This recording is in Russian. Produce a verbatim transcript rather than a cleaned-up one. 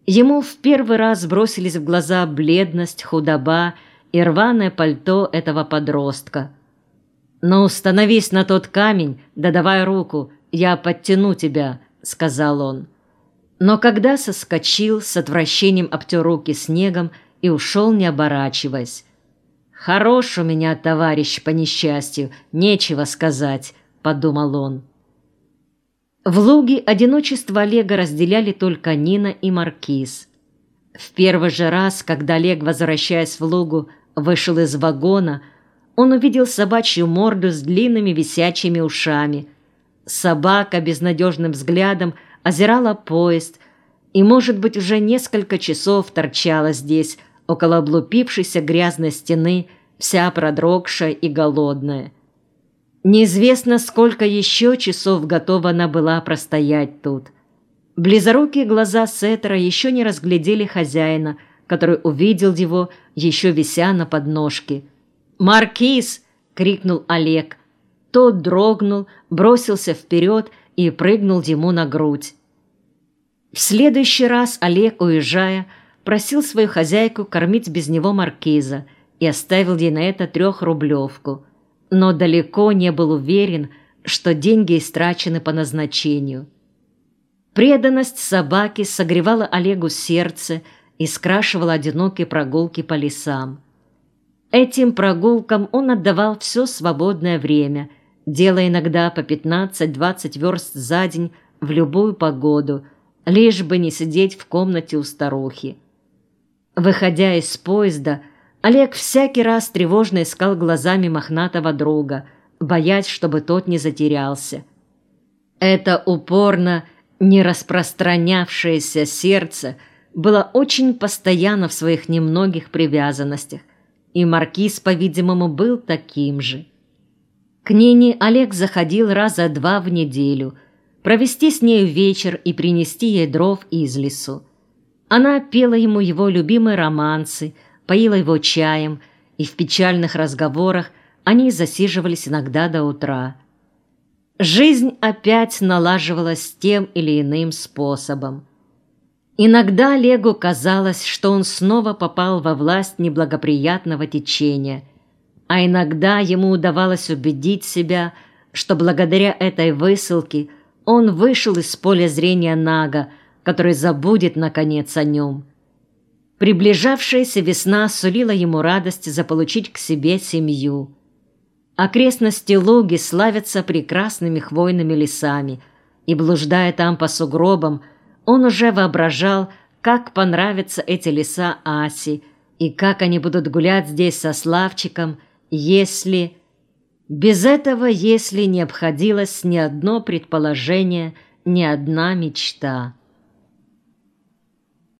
Ему в первый раз бросились в глаза бледность, худоба и рваное пальто этого подростка. «Ну, становись на тот камень, да давай руку, я подтяну тебя», — сказал он. Но когда соскочил, с отвращением обтер руки снегом и ушел, не оборачиваясь. «Хорош у меня товарищ по несчастью, нечего сказать», — подумал он. В Луге одиночество Олега разделяли только Нина и Маркиз. В первый же раз, когда Олег, возвращаясь в Лугу, вышел из вагона, он увидел собачью морду с длинными висячими ушами. Собака безнадежным взглядом озирала поезд и, может быть, уже несколько часов торчала здесь, около облупившейся грязной стены, вся продрогшая и голодная. Неизвестно, сколько еще часов готова она была простоять тут. Близорукие глаза Сеттера еще не разглядели хозяина, который увидел его, еще вися на подножке. «Маркиз!» — крикнул Олег. Тот дрогнул, бросился вперед и прыгнул ему на грудь. В следующий раз Олег, уезжая, просил свою хозяйку кормить без него Маркиза и оставил ей на это трехрублевку, но далеко не был уверен, что деньги истрачены по назначению. Преданность собаке согревала Олегу сердце и скрашивала одинокие прогулки по лесам. Этим прогулкам он отдавал все свободное время, делая иногда по пятнадцать-двадцать верст за день в любую погоду, лишь бы не сидеть в комнате у старухи. Выходя из поезда, Олег всякий раз тревожно искал глазами мохнатого друга, боясь, чтобы тот не затерялся. Это упорно не распространявшееся сердце было очень постоянно в своих немногих привязанностях, и Маркиз, по-видимому, был таким же. К Нине Олег заходил раза два в неделю, провести с нею вечер и принести ей дров из лесу. Она пела ему его любимые романсы, поила его чаем, и в печальных разговорах они засиживались иногда до утра. Жизнь опять налаживалась тем или иным способом. Иногда Олегу казалось, что он снова попал во власть неблагоприятного течения, а иногда ему удавалось убедить себя, что благодаря этой высылке он вышел из поля зрения Нага, который забудет, наконец, о нем. Приближавшаяся весна сулила ему радость заполучить к себе семью. Окрестности Луги славятся прекрасными хвойными лесами, и, блуждая там по сугробам, он уже воображал, как понравятся эти леса Асе, и как они будут гулять здесь со Славчиком, если... Без этого «если» не обходилось ни одно предположение, ни одна мечта.